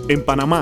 en Panamá.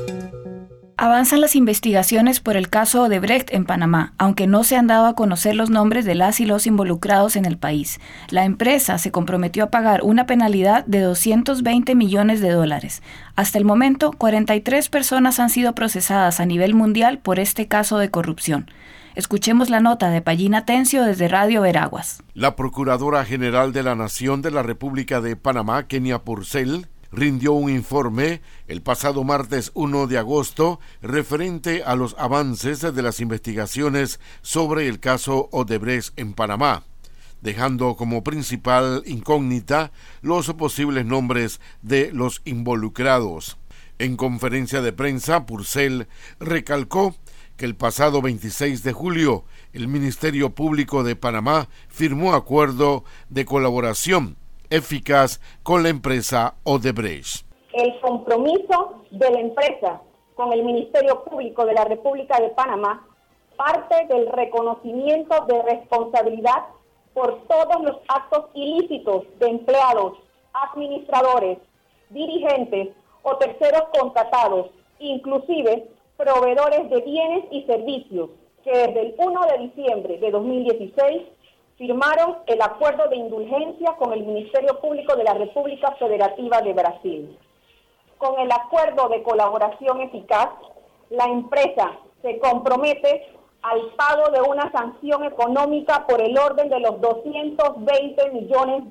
Avanzan las investigaciones por el caso Odebrecht en Panamá, aunque no se han dado a conocer los nombres de las y los involucrados en el país. La empresa se comprometió a pagar una penalidad de $220 millones. Hasta el momento, 43 personas han sido procesadas a nivel mundial por este caso de corrupción. Escuchemos la nota de Pallín Atencio desde Radio Veraguas. La Procuradora General de la Nación de la República de Panamá, Kenia Purcell, rindió un informe el pasado martes 1 de agosto referente a los avances de las investigaciones sobre el caso Odebrecht en Panamá, dejando como principal incógnita los posibles nombres de los involucrados. En conferencia de prensa, Purcell recalcó que el pasado 26 de julio el Ministerio Público de Panamá firmó acuerdo de colaboración eficaz con la empresa Odebrecht. El compromiso de la empresa con el Ministerio Público de la República de Panamá parte del reconocimiento de responsabilidad por todos los actos ilícitos de empleados, administradores, dirigentes o terceros contratados, inclusive proveedores de bienes y servicios, que desde el 1 de diciembre de 2016 firmaron el acuerdo de indulgencia con el Ministerio Público de la República Federativa de Brasil. Con el acuerdo de colaboración eficaz, la empresa se compromete al pago de una sanción económica por el orden de los $220 millones,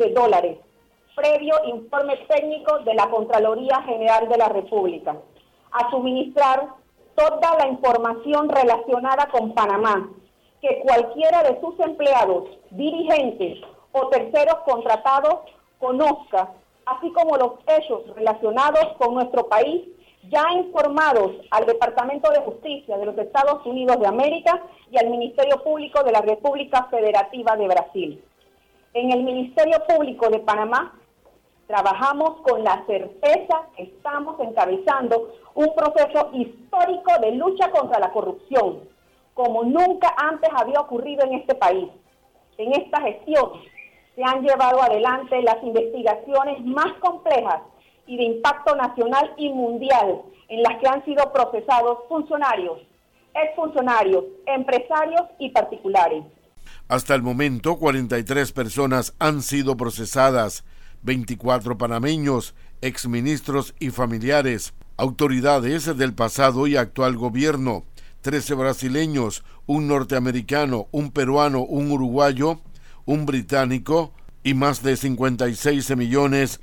previo informe técnico de la Contraloría General de la República, a suministrar toda la información relacionada con Panamá, que cualquiera de sus empleados, dirigentes o terceros contratados conozca, así como los hechos relacionados con nuestro país, ya informados al Departamento de Justicia de los Estados Unidos de América y al Ministerio Público de la República Federativa de Brasil. En el Ministerio Público de Panamá trabajamos con la certeza que estamos encabezando un proceso histórico de lucha contra la corrupción, como nunca antes había ocurrido en este país. En esta gestión se han llevado adelante las investigaciones más complejas y de impacto nacional y mundial, en las que han sido procesados funcionarios, exfuncionarios, empresarios y particulares. Hasta el momento, 43 personas han sido procesadas, 24 panameños, exministros y familiares, autoridades del pasado y actual gobierno, 13 brasileños, un norteamericano, un peruano, un uruguayo, un británico y más de $56 millones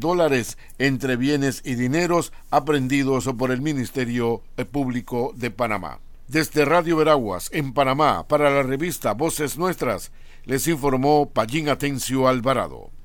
entre bienes y dineros aprehendidos por el Ministerio Público de Panamá. Desde Radio Veraguas, en Panamá, para la revista Voces Nuestras, les informó Pallín Atencio Alvarado.